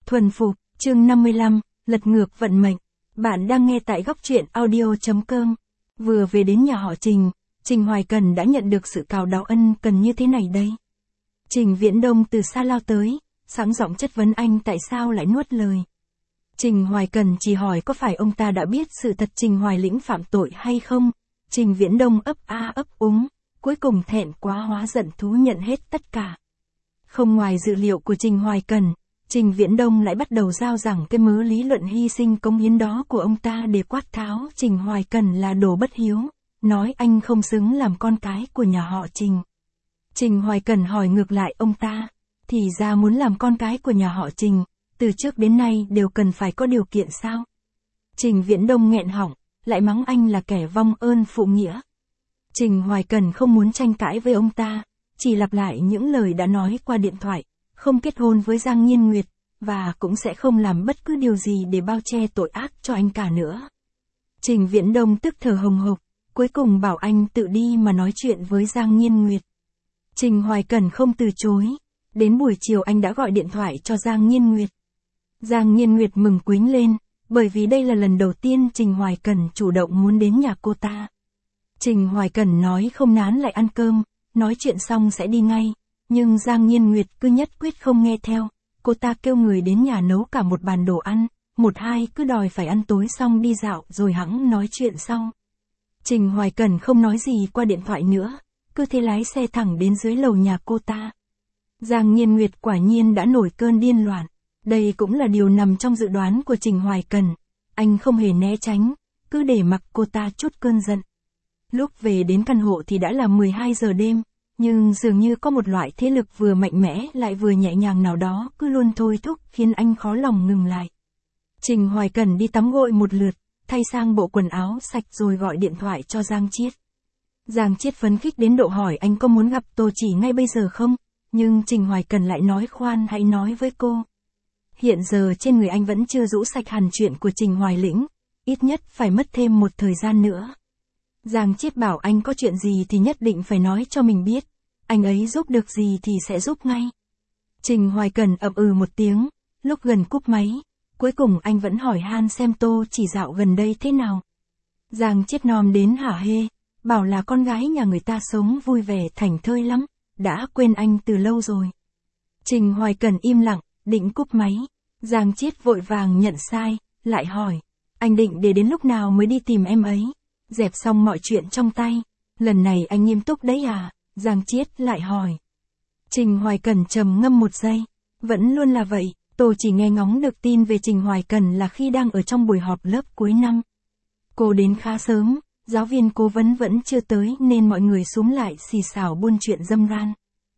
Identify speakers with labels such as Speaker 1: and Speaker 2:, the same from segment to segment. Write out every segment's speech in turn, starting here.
Speaker 1: Thuần phục, chương 55, lật ngược vận mệnh. Bạn đang nghe tại góc truyện audio.com. Vừa về đến nhà họ Trình, Trình Hoài Cần đã nhận được sự cào đáo ân cần như thế này đây. Trình Viễn Đông từ xa lao tới, sẵn giọng chất vấn anh tại sao lại nuốt lời. Trình Hoài Cần chỉ hỏi có phải ông ta đã biết sự thật Trình Hoài Lĩnh phạm tội hay không. Trình Viễn Đông ấp a ấp úng, cuối cùng thẹn quá hóa giận thú nhận hết tất cả. Không ngoài dự liệu của Trình Hoài Cần, Trình Viễn Đông lại bắt đầu giao giảng cái mớ lý luận hy sinh cống hiến đó của ông ta để quát tháo Trình Hoài Cần là đồ bất hiếu, nói anh không xứng làm con cái của nhà họ Trình. Trình Hoài Cần hỏi ngược lại ông ta, thì ra muốn làm con cái của nhà họ Trình, từ trước đến nay đều cần phải có điều kiện sao? Trình Viễn Đông nghẹn họng, lại mắng anh là kẻ vong ơn phụ nghĩa. Trình Hoài Cần không muốn tranh cãi với ông ta, chỉ lặp lại những lời đã nói qua điện thoại, không kết hôn với Giang Nhiên Nguyệt, và cũng sẽ không làm bất cứ điều gì để bao che tội ác cho anh cả nữa. Trình Viễn Đông tức thở hồng hộc, cuối cùng bảo anh tự đi mà nói chuyện với Giang Nhiên Nguyệt. Trình Hoài Cần không từ chối, đến buổi chiều anh đã gọi điện thoại cho Giang Nhiên Nguyệt. Giang Nhiên Nguyệt mừng quýnh lên, bởi vì đây là lần đầu tiên Trình Hoài Cần chủ động muốn đến nhà cô ta. Trình Hoài Cần nói không nán lại ăn cơm, nói chuyện xong sẽ đi ngay, nhưng Giang Nhiên Nguyệt cứ nhất quyết không nghe theo, cô ta kêu người đến nhà nấu cả một bàn đồ ăn, một hai cứ đòi phải ăn tối xong đi dạo rồi hẵng nói chuyện sau. Trình Hoài Cần không nói gì qua điện thoại nữa, cứ thế lái xe thẳng đến dưới lầu nhà cô ta. Giang Nhiên Nguyệt quả nhiên đã nổi cơn điên loạn, đây cũng là điều nằm trong dự đoán của Trình Hoài Cần, anh không hề né tránh, cứ để mặc cô ta chút cơn giận. Lúc về đến căn hộ thì đã là 12 giờ đêm, nhưng dường như có một loại thế lực vừa mạnh mẽ lại vừa nhẹ nhàng nào đó cứ luôn thôi thúc khiến anh khó lòng ngừng lại. Trình Hoài Cần đi tắm gội một lượt, thay sang bộ quần áo sạch rồi gọi điện thoại cho Giang Chiết. Giang Chiết phấn khích đến độ hỏi anh có muốn gặp Tô Chỉ ngay bây giờ không, nhưng Trình Hoài Cần lại nói khoan hãy nói với cô. Hiện giờ trên người anh vẫn chưa rũ sạch hẳn chuyện của Trình Hoài Lĩnh, ít nhất phải mất thêm một thời gian nữa. Giang Chiết bảo anh có chuyện gì thì nhất định phải nói cho mình biết, anh ấy giúp được gì thì sẽ giúp ngay. Trình Hoài Cần ậm ừ một tiếng, lúc gần cúp máy, cuối cùng anh vẫn hỏi han xem Tô Chỉ dạo gần đây thế nào. Giang Chiết nom đến hả hê, bảo là con gái nhà người ta sống vui vẻ thảnh thơi lắm, đã quên anh từ lâu rồi. Trình Hoài Cần im lặng, định cúp máy, Giang Chiết vội vàng nhận sai, lại hỏi, anh định để đến lúc nào mới đi tìm em ấy? Dẹp xong mọi chuyện trong tay, lần này anh nghiêm túc đấy à? Giang Chiết lại hỏi. Trình Hoài Cần trầm ngâm một giây, vẫn luôn là vậy, Tô Chỉ nghe ngóng được tin về Trình Hoài Cần là khi đang ở trong buổi họp lớp cuối năm. Cô đến khá sớm, giáo viên cố vấn vẫn chưa tới nên mọi người xúm lại xì xào buôn chuyện râm ran.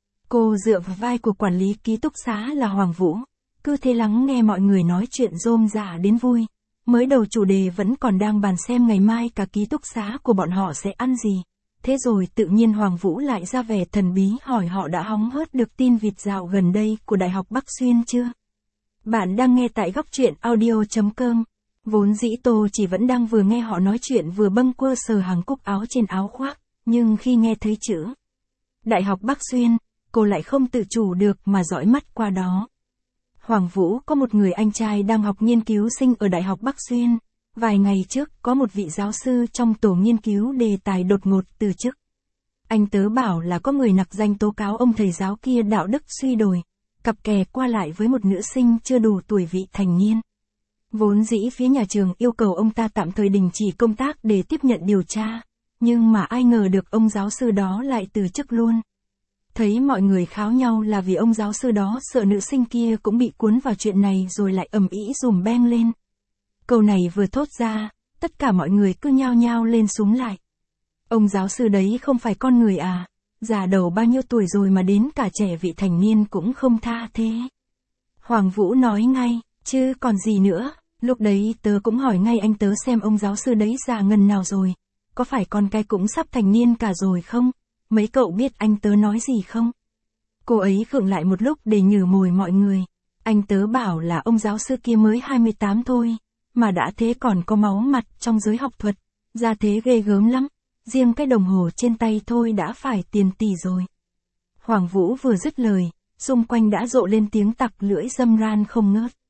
Speaker 1: Cô dựa vào vai của quản lý ký túc xá là Hoàng Vũ, cứ thế lắng nghe mọi người nói chuyện rôm rả đến vui. Mới đầu chủ đề vẫn còn đang bàn xem ngày mai cả ký túc xá của bọn họ sẽ ăn gì. Thế rồi tự nhiên Hoàng Vũ lại ra vẻ thần bí hỏi họ đã hóng hớt được tin vịt dạo gần đây của Đại học Bắc Xuyên chưa? Bạn đang nghe tại góc truyện audio.com. Vốn dĩ Tô Chỉ vẫn đang vừa nghe họ nói chuyện vừa bâng quơ sờ hàng cúc áo trên áo khoác, nhưng khi nghe thấy chữ Đại học Bắc Xuyên, cô lại không tự chủ được mà dõi mắt qua đó. Hoàng Vũ có một người anh trai đang học nghiên cứu sinh ở Đại học Bắc Xuyên. Vài ngày trước có một vị giáo sư trong tổ nghiên cứu đề tài đột ngột từ chức. Anh tớ bảo là có người nặc danh tố cáo ông thầy giáo kia đạo đức suy đồi, cặp kè qua lại với một nữ sinh chưa đủ tuổi vị thành niên. Vốn dĩ phía nhà trường yêu cầu ông ta tạm thời đình chỉ công tác để tiếp nhận điều tra, nhưng mà ai ngờ được ông giáo sư đó lại từ chức luôn. Thấy mọi người kháo nhau là vì ông giáo sư đó sợ nữ sinh kia cũng bị cuốn vào chuyện này rồi lại ầm ĩ dùm beng lên. Câu này vừa thốt ra, tất cả mọi người cứ nhao nhao lên xúm lại. Ông giáo sư đấy không phải con người à, già đầu bao nhiêu tuổi rồi mà đến cả trẻ vị thành niên cũng không tha thế. Hoàng Vũ nói ngay, chứ còn gì nữa, lúc đấy tớ cũng hỏi ngay anh tớ xem ông giáo sư đấy già ngần nào rồi, có phải con cái cũng sắp thành niên cả rồi không? Mấy cậu biết anh tớ nói gì không? Cô ấy khựng lại một lúc để nhử mồi mọi người. Anh tớ bảo là ông giáo sư kia mới 28 thôi, mà đã thế còn có máu mặt trong giới học thuật, ra thế ghê gớm lắm, riêng cái đồng hồ trên tay thôi đã phải tiền tỷ rồi. Hoàng Vũ vừa dứt lời, xung quanh đã rộ lên tiếng tặc lưỡi râm ran không ngớt.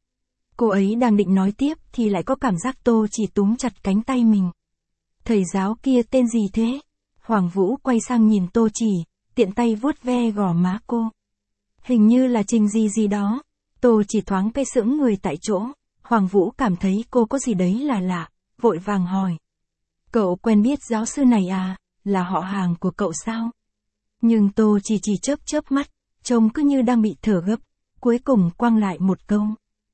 Speaker 1: Cô ấy đang định nói tiếp thì lại có cảm giác Tô chỉ túm chặt cánh tay mình. Thầy giáo kia tên gì thế? Hoàng Vũ quay sang nhìn Tô chỉ, tiện tay vuốt ve gò má cô. Hình như là Trình gì gì đó. Tô chỉ thoáng cây sững người tại chỗ. Hoàng Vũ cảm thấy cô có gì đấy là lạ, vội vàng hỏi. Cậu quen biết giáo sư này à, là họ hàng của cậu sao? Nhưng Tô chỉ chớp mắt, trông cứ như đang bị thở gấp, cuối cùng quăng lại một câu.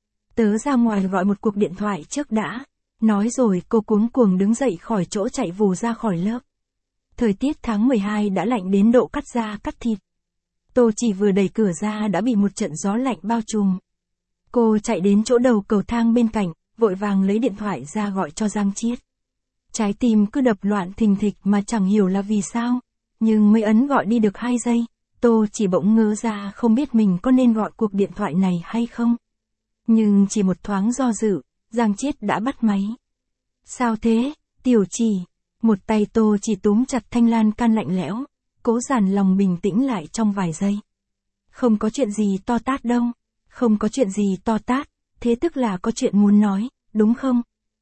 Speaker 1: Tớ ra ngoài gọi một cuộc điện thoại trước đã. Nói rồi cô cuống cuồng đứng dậy khỏi chỗ chạy vù ra khỏi lớp. Thời tiết tháng 12 đã lạnh đến độ cắt da cắt thịt. Tô chỉ vừa đẩy cửa ra đã bị một trận gió lạnh bao trùm. Cô chạy đến chỗ đầu cầu thang bên cạnh, vội vàng lấy điện thoại ra gọi cho Giang Chiết. Trái tim cứ đập loạn thình thịch mà chẳng hiểu là vì sao. Nhưng mới ấn gọi đi được 2 giây, Tô chỉ bỗng ngớ ra không biết mình có nên gọi cuộc điện thoại này hay không. Nhưng chỉ một thoáng do dự, Giang Chiết đã bắt máy. Sao thế, Tiểu Chỉ? Một tay Tô chỉ túm chặt thanh lan can lạnh lẽo, cố dàn lòng bình tĩnh lại trong vài giây. Không có chuyện gì to tát đâu. Không có chuyện gì to tát, thế tức là có chuyện muốn nói, đúng không?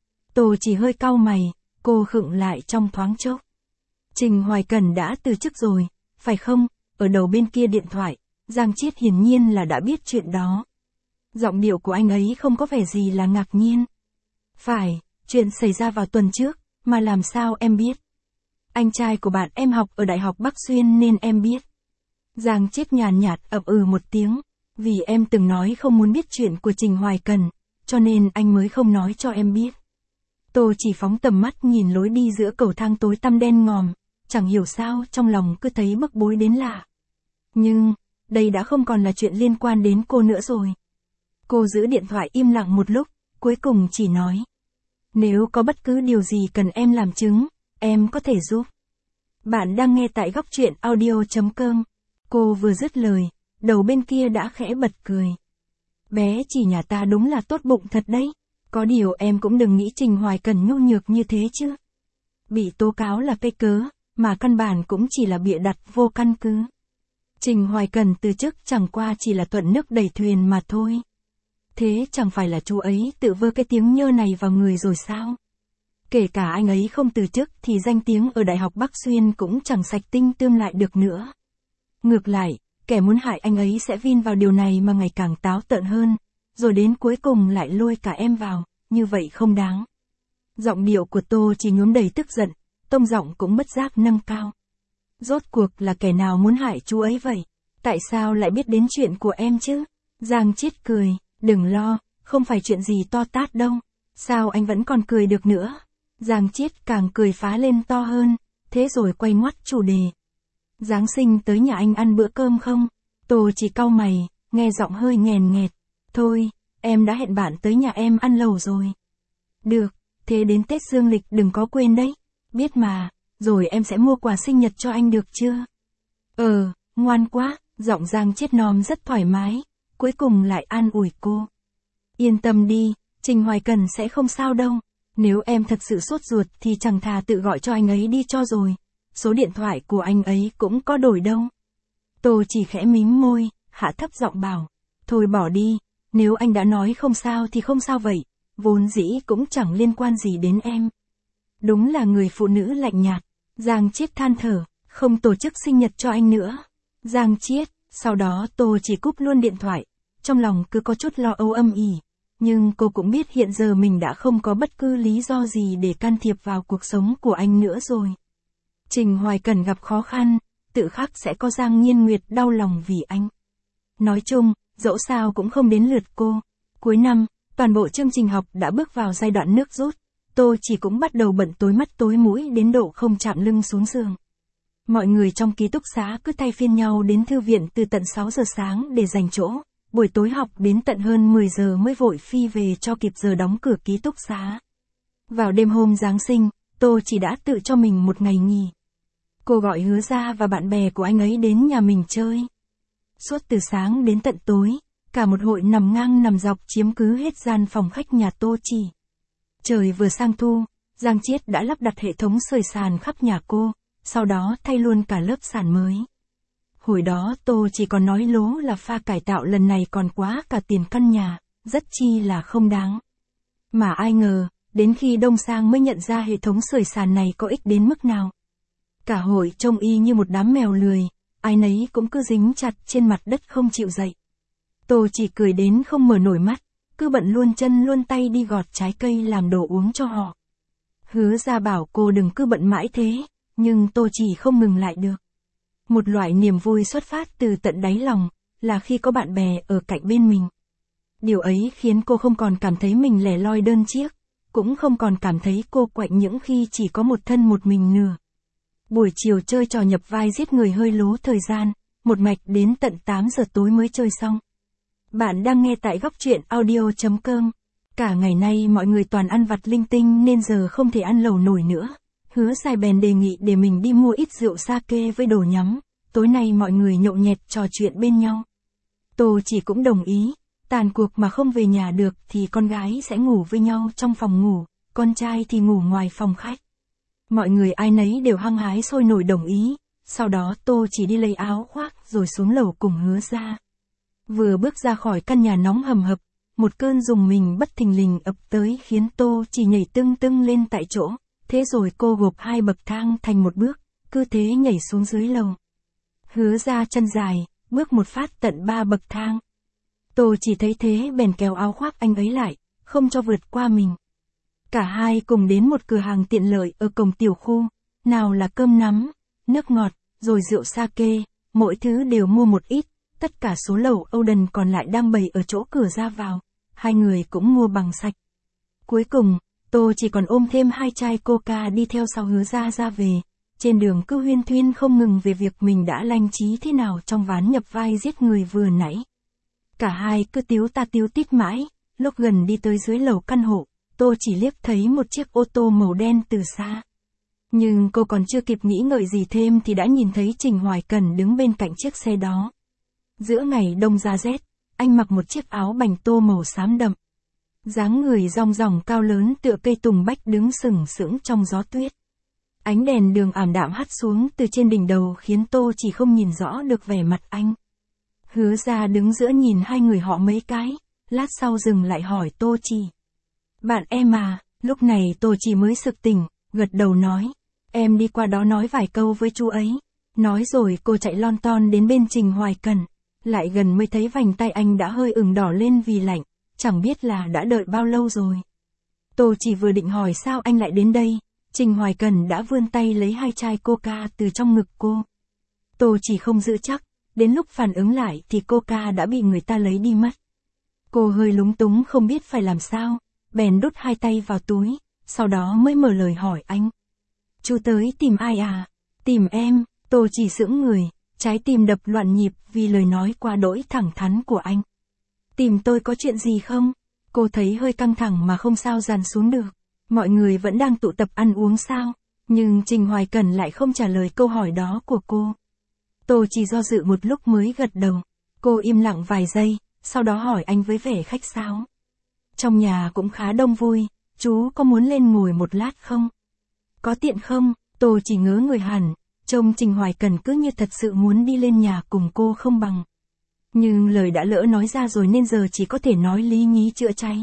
Speaker 1: Tô chỉ hơi cau mày, cô khựng lại trong thoáng chốc. Trình Hoài Cần đã từ chức rồi, phải không? Ở đầu bên kia điện thoại, Giang Chiết hiển nhiên là đã biết chuyện đó. Giọng điệu của anh ấy không có vẻ gì là ngạc nhiên. Phải, chuyện xảy ra vào tuần trước, mà làm sao em biết? Anh trai của bạn em học ở Đại học Bắc Xuyên nên em biết. Giang Chiết nhàn nhạt ậm ừ một tiếng, vì em từng nói không muốn biết chuyện của Trình Hoài Cần, cho nên anh mới không nói cho em biết. Tô chỉ phóng tầm mắt nhìn lối đi giữa cầu thang tối tăm đen ngòm, chẳng hiểu sao trong lòng cứ thấy bức bối đến lạ. Nhưng, đây đã không còn là chuyện liên quan đến cô nữa rồi. Cô giữ điện thoại im lặng một lúc, cuối cùng chỉ nói. Nếu có bất cứ điều gì cần em làm chứng, em có thể giúp. Bạn đang nghe tại góc truyện audio.com. Cô vừa dứt lời, đầu bên kia đã khẽ bật cười. Bé chỉ nhà ta đúng là tốt bụng thật đấy. Có điều em cũng đừng nghĩ Trình Hoài Cần nhu nhược như thế chứ. Bị tố cáo là cây cớ, mà căn bản cũng chỉ là bịa đặt vô căn cứ. Trình Hoài Cần từ chức chẳng qua chỉ là thuận nước đẩy thuyền mà thôi. Thế chẳng phải là chú ấy tự vơ cái tiếng nhơ này vào người rồi sao? Kể cả anh ấy không từ chức thì danh tiếng ở Đại học Bắc Xuyên cũng chẳng sạch tinh tươm lại được nữa. Ngược lại, kẻ muốn hại anh ấy sẽ vin vào điều này mà ngày càng táo tợn hơn, rồi đến cuối cùng lại lôi cả em vào, như vậy không đáng. Giọng điệu của Tô chỉ nhuốm đầy tức giận, tông giọng cũng bất giác nâng cao. Rốt cuộc là kẻ nào muốn hại chú ấy vậy? Tại sao lại biết đến chuyện của em chứ? Giang Chiết cười, đừng lo, không phải chuyện gì to tát đâu. Sao anh vẫn còn cười được nữa? Giang Chiết càng cười phá lên to hơn, thế rồi quay ngoắt chủ đề. Giáng sinh tới nhà anh ăn bữa cơm không? Tô chỉ cau mày, nghe giọng hơi nghèn nghẹt. Thôi, em đã hẹn bạn tới nhà em ăn lẩu rồi. Được, thế đến Tết dương lịch đừng có quên đấy. Biết mà, rồi em sẽ mua quà sinh nhật cho anh được chưa? Ngoan quá, giọng Giang Chiết non rất thoải mái, cuối cùng lại an ủi cô. Yên tâm đi, Trình Hoài Cần sẽ không sao đâu. Nếu em thật sự sốt ruột thì chẳng thà tự gọi cho anh ấy đi cho rồi. Số điện thoại của anh ấy cũng có đổi đâu. Tô chỉ khẽ mím môi, hạ thấp giọng bảo. Thôi bỏ đi, nếu anh đã nói không sao thì không sao vậy, vốn dĩ cũng chẳng liên quan gì đến em. Đúng là người phụ nữ lạnh nhạt. Giang Chiết than thở, không tổ chức sinh nhật cho anh nữa. Giang Chiết, sau đó Tô chỉ cúp luôn điện thoại, trong lòng cứ có chút lo âu âm ỉ. Nhưng cô cũng biết hiện giờ mình đã không có bất cứ lý do gì để can thiệp vào cuộc sống của anh nữa rồi. Trình Hoài Cần gặp khó khăn, tự khắc sẽ có Giang Nhiên Nguyệt đau lòng vì anh. Nói chung, dẫu sao cũng không đến lượt cô. Cuối năm, toàn bộ chương trình học đã bước vào giai đoạn nước rút. Tô chỉ cũng bắt đầu bận tối mắt tối mũi đến độ không chạm lưng xuống giường. Mọi người trong ký túc xá cứ thay phiên nhau đến thư viện từ tận 6 giờ sáng để dành chỗ. Buổi tối học đến tận hơn 10 giờ mới vội phi về cho kịp giờ đóng cửa ký túc xá. Vào đêm hôm Giáng sinh, Tô chỉ đã tự cho mình một ngày nghỉ. Cô gọi Hứa Gia và bạn bè của anh ấy đến nhà mình chơi. Suốt từ sáng đến tận tối, cả một hội nằm ngang nằm dọc chiếm cứ hết gian phòng khách nhà Tô chỉ. Trời vừa sang thu, Giang Chiết đã lắp đặt hệ thống sưởi sàn khắp nhà cô, sau đó thay luôn cả lớp sàn mới. Hồi đó Tô chỉ còn nói lố là pha cải tạo lần này còn quá cả tiền căn nhà, rất chi là không đáng. Mà ai ngờ, đến khi đông sang mới nhận ra hệ thống sưởi sàn này có ích đến mức nào. Cả hội trông y như một đám mèo lười, ai nấy cũng cứ dính chặt trên mặt đất không chịu dậy. Tô chỉ cười đến không mở nổi mắt, cứ bận luôn chân luôn tay đi gọt trái cây làm đồ uống cho họ. Hứa ra bảo cô đừng cứ bận mãi thế, nhưng Tô chỉ không ngừng lại được. Một loại niềm vui xuất phát từ tận đáy lòng, là khi có bạn bè ở cạnh bên mình. Điều ấy khiến cô không còn cảm thấy mình lẻ loi đơn chiếc, cũng không còn cảm thấy cô quạnh những khi chỉ có một thân một mình nữa. Buổi chiều chơi trò nhập vai giết người hơi lố thời gian, một mạch đến tận 8 giờ tối mới chơi xong. Bạn đang nghe tại góc truyện audio.com. Cả ngày nay mọi người toàn ăn vặt linh tinh nên giờ không thể ăn lẩu nổi nữa. Hứa Dài bèn đề nghị để mình đi mua ít rượu sake với đồ nhắm. Tối nay mọi người nhậu nhẹt trò chuyện bên nhau. Tô chỉ cũng đồng ý. Tàn cuộc mà không về nhà được thì con gái sẽ ngủ với nhau trong phòng ngủ, con trai thì ngủ ngoài phòng khách. Mọi người ai nấy đều hăng hái sôi nổi đồng ý. Sau đó Tô chỉ đi lấy áo khoác rồi xuống lầu cùng Hứa Ra. Vừa bước ra khỏi căn nhà nóng hầm hập, một cơn rùng mình bất thình lình ập tới khiến Tô chỉ nhảy tưng tưng lên tại chỗ. Thế rồi cô gộp 2 bậc thang thành một bước, cứ thế nhảy xuống dưới lầu. Hứa Ra chân dài, bước một phát tận 3 bậc thang. Tô chỉ thấy thế bèn kéo áo khoác anh ấy lại, không cho vượt qua mình. Cả hai cùng đến một cửa hàng tiện lợi ở cổng tiểu khu, nào là cơm nắm, nước ngọt, rồi rượu sake, mỗi thứ đều mua một ít, tất cả số lẩu Oden còn lại đang bày ở chỗ cửa ra vào, hai người cũng mua bằng sạch. Cuối cùng, Tô chỉ còn ôm thêm 2 chai coca đi theo sau Hứa Ra ra về, trên đường cứ huyên thuyên không ngừng về việc mình đã lanh trí thế nào trong ván nhập vai giết người vừa nãy. Cả hai cứ tíu ta tíu tít mãi, lúc gần đi tới dưới lầu căn hộ, Tô chỉ liếc thấy một chiếc ô tô màu đen từ xa. Nhưng cô còn chưa kịp nghĩ ngợi gì thêm thì đã nhìn thấy Trình Hoài Cần đứng bên cạnh chiếc xe đó. Giữa ngày đông giá rét, anh mặc một chiếc áo bành tô màu xám đậm. Dáng người rong ròng cao lớn tựa cây tùng bách đứng sừng sững trong gió tuyết. Ánh đèn đường ảm đạm hắt xuống từ trên đỉnh đầu khiến Tô chỉ không nhìn rõ được vẻ mặt anh. Hứa Ra đứng giữa nhìn hai người họ mấy cái, lát sau dừng lại hỏi Tô chỉ. Bạn em à, lúc này Tô chỉ mới sực tỉnh, gật đầu nói. Em đi qua đó nói vài câu với chú ấy. Nói rồi cô chạy lon ton đến bên Trình Hoài Cần. Lại gần mới thấy vành tay anh đã hơi ửng đỏ lên vì lạnh, chẳng biết là đã đợi bao lâu rồi. Tô chỉ vừa định hỏi sao anh lại đến đây, Trình Hoài Cần đã vươn tay lấy 2 chai coca từ trong ngực cô. Tô chỉ không giữ chắc, đến lúc phản ứng lại thì coca đã bị người ta lấy đi mất. Cô hơi lúng túng không biết phải làm sao, bèn đút 2 tay vào túi, sau đó mới mở lời hỏi anh. Chú tới tìm ai à? Tìm em. Tô chỉ sững người, trái tim đập loạn nhịp vì lời nói quá đỗi thẳng thắn của anh. Tìm tôi có chuyện gì không? Cô thấy hơi căng thẳng mà không sao dàn xuống được. Mọi người vẫn đang tụ tập ăn uống sao? Nhưng Trình Hoài Cần lại không trả lời câu hỏi đó của cô. Tô chỉ do dự một lúc mới gật đầu. Cô im lặng vài giây, sau đó hỏi anh với vẻ khách sáo. Trong nhà cũng khá đông vui, chú có muốn lên ngồi một lát không? Có tiện không? Tô chỉ ngớ người hẳn, trông Trình Hoài Cần cứ như thật sự muốn đi lên nhà cùng cô không bằng. Nhưng lời đã lỡ nói ra rồi nên giờ chỉ có thể nói lý nhí chữa cháy.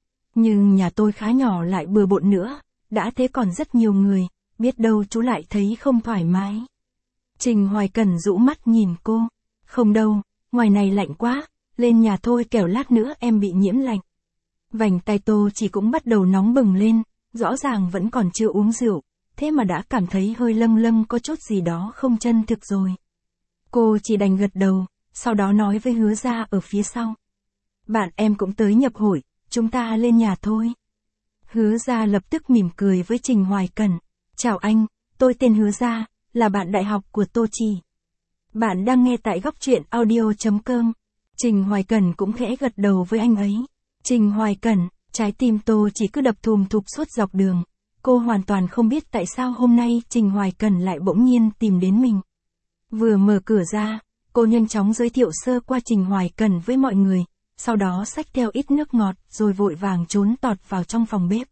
Speaker 1: Nhưng nhà tôi khá nhỏ lại bừa bộn nữa, đã thế còn rất nhiều người, biết đâu chú lại thấy không thoải mái. Trình Hoài Cần rũ mắt nhìn cô. Không đâu, ngoài này lạnh quá, lên nhà thôi kẻo lát nữa em bị nhiễm lạnh. Vành tay Tô chỉ cũng bắt đầu nóng bừng lên, rõ ràng vẫn còn chưa uống rượu, thế mà đã cảm thấy hơi lâng lâng có chút gì đó không chân thực rồi. Cô chỉ đành gật đầu, sau đó nói với Hứa Ra ở phía sau. Bạn em cũng tới nhập hội, chúng ta lên nhà thôi. Hứa Ra lập tức mỉm cười với Trình Hoài Cần. Chào anh, tôi tên Hứa Ra, là bạn đại học của Tô chỉ. Bạn đang nghe tại góc truyện audio.com. Trình Hoài Cần cũng khẽ gật đầu với anh ấy. Trình Hoài Cần, trái tim Tô chỉ cứ đập thùm thụp suốt dọc đường. Cô hoàn toàn không biết tại sao hôm nay Trình Hoài Cần lại bỗng nhiên tìm đến mình. Vừa mở cửa ra, cô nhanh chóng giới thiệu sơ qua Trình Hoài Cần với mọi người, sau đó xách theo ít nước ngọt rồi vội vàng trốn tọt vào trong phòng bếp.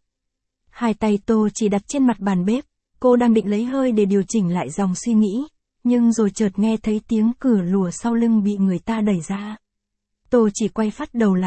Speaker 1: 2 tay Tô chỉ đặt trên mặt bàn bếp, cô đang định lấy hơi để điều chỉnh lại dòng suy nghĩ, nhưng rồi chợt nghe thấy tiếng cửa lùa sau lưng bị người ta đẩy ra. Tô chỉ quay phắt đầu lại,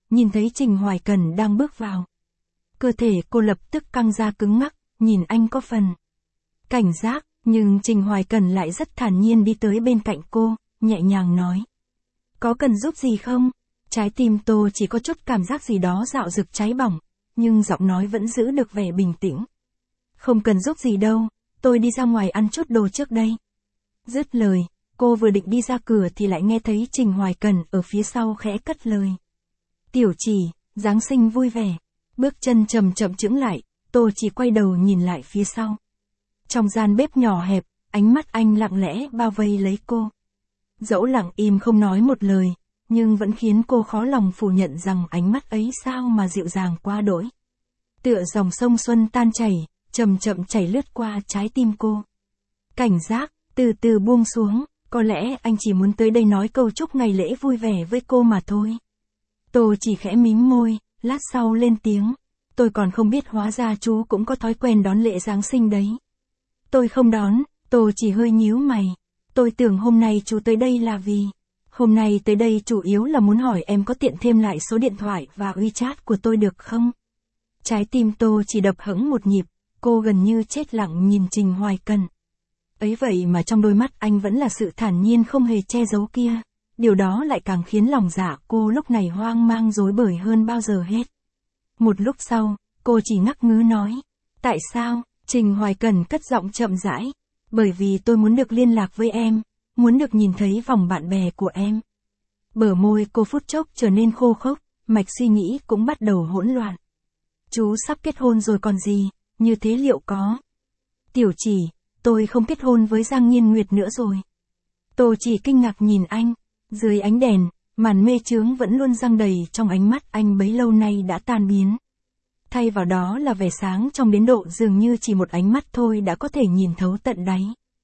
Speaker 1: nhìn thấy Trình Hoài Cần đang bước vào. Cơ thể cô lập tức căng ra cứng ngắc, nhìn anh có phần cảnh giác, nhưng Trình Hoài Cần lại rất thản nhiên đi tới bên cạnh cô, nhẹ nhàng nói. Có cần giúp gì không? Trái tim Tô chỉ có chút cảm giác gì đó dạo rực cháy bỏng, nhưng giọng nói vẫn giữ được vẻ bình tĩnh. Không cần giúp gì đâu, tôi đi ra ngoài ăn chút đồ trước đây. Dứt lời, cô vừa định đi ra cửa thì lại nghe thấy Trình Hoài Cần ở phía sau khẽ cất lời. Tiểu Chỉ, Giáng sinh vui vẻ. Bước chân chậm chậm chững lại, Tô chỉ quay đầu nhìn lại phía sau. Trong gian bếp nhỏ hẹp, ánh mắt anh lặng lẽ bao vây lấy cô. Dẫu lặng im không nói một lời, nhưng vẫn khiến cô khó lòng phủ nhận rằng ánh mắt ấy sao mà dịu dàng quá đỗi. Tựa dòng sông xuân tan chảy, chậm chậm chảy lướt qua trái tim cô. Cảnh giác, từ từ buông xuống, có lẽ anh chỉ muốn tới đây nói câu chúc ngày lễ vui vẻ với cô mà thôi. Tô chỉ khẽ mím môi, lát sau lên tiếng. Tôi còn không biết hóa ra chú cũng có thói quen đón lễ Giáng sinh đấy. Tôi không đón, Tô chỉ hơi nhíu mày. Tôi tưởng hôm nay chú tới đây là vì... Hôm nay tới đây chủ yếu là muốn hỏi em có tiện thêm lại số điện thoại và WeChat của tôi được không? Trái tim Tô chỉ đập hững một nhịp, cô gần như chết lặng nhìn Trình Hoài Cần. Ấy vậy mà trong đôi mắt anh vẫn là sự thản nhiên không hề che giấu kia. Điều đó lại càng khiến lòng dạ cô lúc này hoang mang rối bời hơn bao giờ hết. Một lúc sau, cô chỉ ngắc ngứ nói. Tại sao? Trình Hoài Cần cất giọng chậm rãi. Bởi vì tôi muốn được liên lạc với em, muốn được nhìn thấy vòng bạn bè của em. Bờ môi cô phút chốc trở nên khô khốc, mạch suy nghĩ cũng bắt đầu hỗn loạn. Chú sắp kết hôn rồi còn gì, như thế liệu có? Tiểu Chỉ, tôi không kết hôn với Giang Nhiên Nguyệt nữa rồi. Tô chỉ kinh ngạc nhìn anh, dưới ánh đèn, màn mê chướng vẫn luôn giăng đầy trong ánh mắt anh bấy lâu nay đã tan biến. Thay vào đó là vẻ sáng trong đến độ dường như chỉ một ánh mắt thôi đã có thể nhìn thấu tận đáy.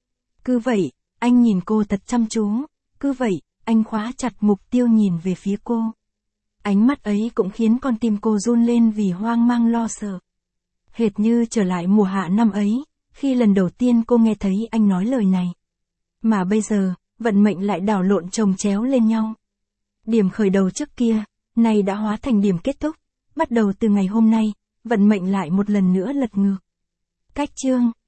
Speaker 1: Cứ vậy, anh nhìn cô thật chăm chú, cứ vậy, anh khóa chặt mục tiêu nhìn về phía cô. Ánh mắt ấy cũng khiến con tim cô run lên vì hoang mang lo sợ. Hệt như trở lại mùa hạ năm ấy, khi lần đầu tiên cô nghe thấy anh nói lời này. Mà bây giờ, vận mệnh lại đảo lộn chồng chéo lên nhau. Điểm khởi đầu trước kia, nay đã hóa thành điểm kết thúc. Bắt đầu từ ngày hôm nay, vận mệnh lại một lần nữa lật ngược. Cách chương